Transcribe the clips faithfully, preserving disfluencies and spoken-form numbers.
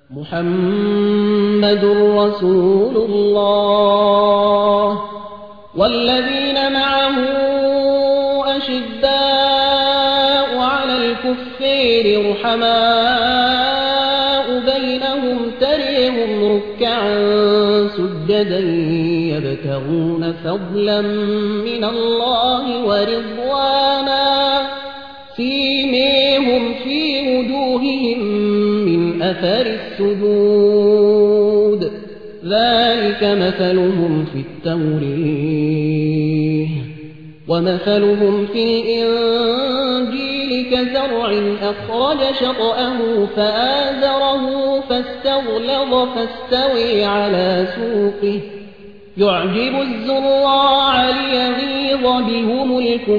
محمد رسول الله والذين معه أشداء على الكفار رحماء بينهم تريهم ركعا سجدا يبتغون فضلا من الله ورضوانا سيماهم في وجوههم من أثر السجود ذلك مثلهم في التوريه ومثلهم في الإنجيل كزرع أخرج شطأه فآزره فاستغلظ فاستوي على سوقه يعجب الزراع ليغيظ بهم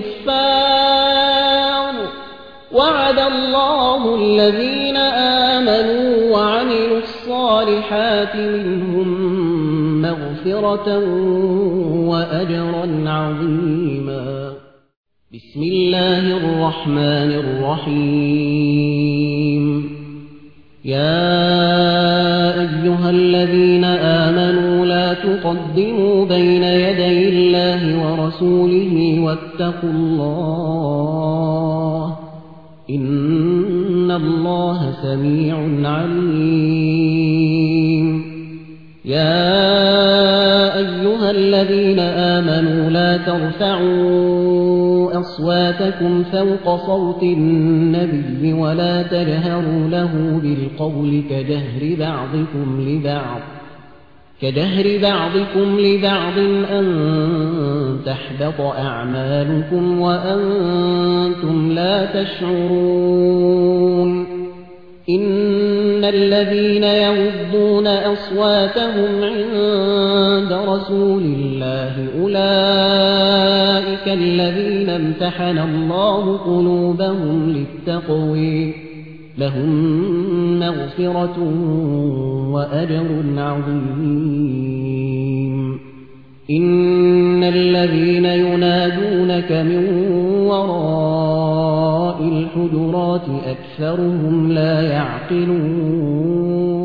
الكفار وعد الله الذين آمنوا وعملوا الصالحات منهم مغفرة وأجرا عظيما. بسم الله الرحمن الرحيم. يا أيها الذين آمنوا لا تقدموا بين يدي الله ورسوله واتقوا الله إن الله سميع عليم. يا أيها الذين آمنوا لا ترفعوا أصواتكم فوق صوت النبي ولا تجهروا له بالقول كجهر بعضكم لبعض كجهر بعضكم لبعض أن تحبط أعمالكم وأنتم لا تشعرون. إن الذين يغضون أصواتهم عند رسول الله أولئك الذين امتحن الله قلوبهم للتقوى لهم مغفرة وأجر عظيم. إن الذين ينادونك من وراء الحجرات أكثرهم لا يعقلون.